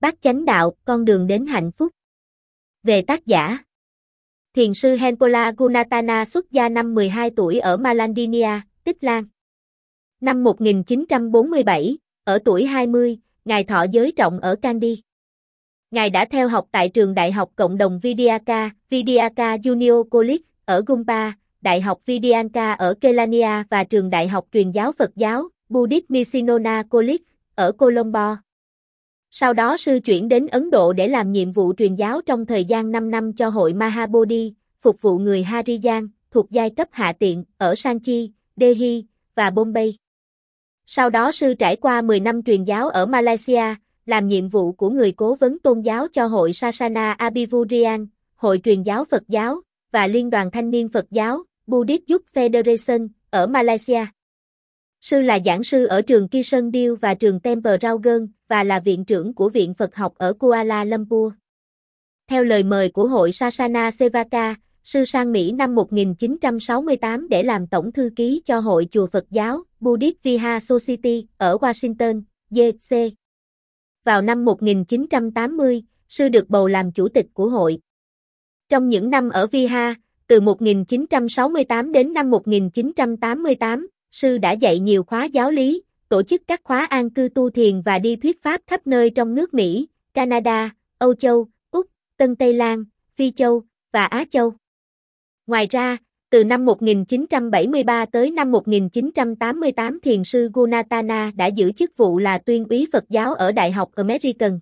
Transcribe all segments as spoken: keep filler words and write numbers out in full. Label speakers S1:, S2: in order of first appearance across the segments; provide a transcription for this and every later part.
S1: Bát chánh đạo, con đường đến hạnh phúc. Về tác giả. Thiền sư Henpola Gunatana xuất gia năm mười hai tuổi ở Malandinia, Tích Lan. Năm một nghìn chín trăm bốn mươi bảy, ở tuổi hai mươi, Ngài thọ giới trọng ở Kandy. Ngài đã theo học tại trường Đại học Cộng đồng Vidyaka, Vidyaka Junior College ở Gumpa, Đại học Vidyanka ở Kelania và trường Đại học Truyền giáo Phật giáo, Buddhist Missinona College ở Colombo. Sau đó sư chuyển đến Ấn Độ để làm nhiệm vụ truyền giáo trong thời gian năm năm cho hội Mahabodhi, phục vụ người Harijan, thuộc giai cấp hạ tiện, ở Sanchi, Delhi và Bombay. Sau đó sư trải qua mười năm truyền giáo ở Malaysia, làm nhiệm vụ của người cố vấn tôn giáo cho hội Sasana Abhivurian, hội truyền giáo Phật giáo, và Liên đoàn Thanh niên Phật giáo, Buddhist Youth Federation, ở Malaysia. Sư là giảng sư ở trường Kishan Deal và trường Temple Raugan, và là viện trưởng của Viện Phật học ở Kuala Lumpur. Theo lời mời của hội Sasana Sevaka, sư sang Mỹ năm một nghìn chín trăm sáu mươi tám để làm tổng thư ký cho hội chùa Phật giáo, Buddhist Vihar Society, ở Washington, D C Vào năm một nghìn chín trăm tám mươi, sư được bầu làm chủ tịch của hội. Trong những năm ở Vihar, từ một nghìn chín trăm sáu mươi tám đến năm một nghìn chín trăm tám mươi tám, sư đã dạy nhiều khóa giáo lý, tổ chức các khóa an cư tu thiền và đi thuyết pháp khắp nơi trong nước Mỹ, Canada, Âu Châu, Úc, Tân Tây Lan, Phi Châu và Á Châu. Ngoài ra, từ năm một nghìn chín trăm bảy mươi ba tới năm một nghìn chín trăm tám mươi tám, thiền sư Gunatana đã giữ chức vụ là tuyên úy Phật giáo ở Đại học American.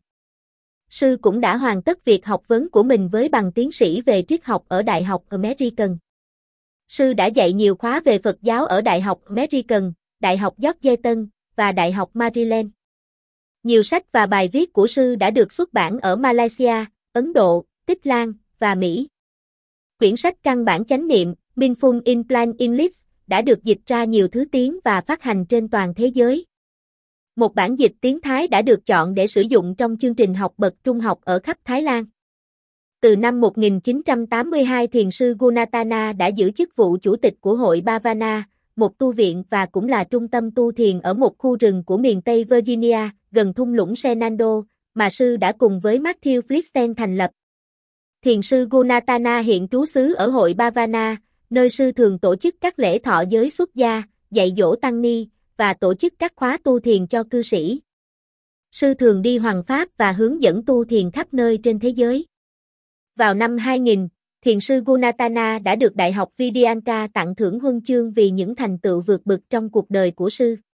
S1: Sư cũng đã hoàn tất việc học vấn của mình với bằng tiến sĩ về triết học ở Đại học American. Sư đã dạy nhiều khóa về Phật giáo ở Đại học American, Đại học Georgetown và Đại học Maryland. Nhiều sách và bài viết của sư đã được xuất bản ở Malaysia, Ấn Độ, Tích Lan và Mỹ. Quyển sách căn bản chánh niệm, Mindful in Plain English, đã được dịch ra nhiều thứ tiếng và phát hành trên toàn thế giới. Một bản dịch tiếng Thái đã được chọn để sử dụng trong chương trình học bậc trung học ở khắp Thái Lan. Từ năm một nghìn chín trăm tám mươi hai, thiền sư Gunatana đã giữ chức vụ chủ tịch của hội Bhavana, một tu viện và cũng là trung tâm tu thiền ở một khu rừng của miền Tây Virginia, gần thung lũng Shenandoah, mà sư đã cùng với Matthew Flixen thành lập. Thiền sư Gunatana hiện trú xứ ở hội Bhavana, nơi sư thường tổ chức các lễ thọ giới xuất gia, dạy dỗ tăng ni, và tổ chức các khóa tu thiền cho cư sĩ. Sư thường đi hoằng pháp và hướng dẫn tu thiền khắp nơi trên thế giới. Vào năm hai nghìn, thiền sư Gunatana đã được Đại học Vidyanka tặng thưởng huân chương vì những thành tựu vượt bậc trong cuộc đời của sư.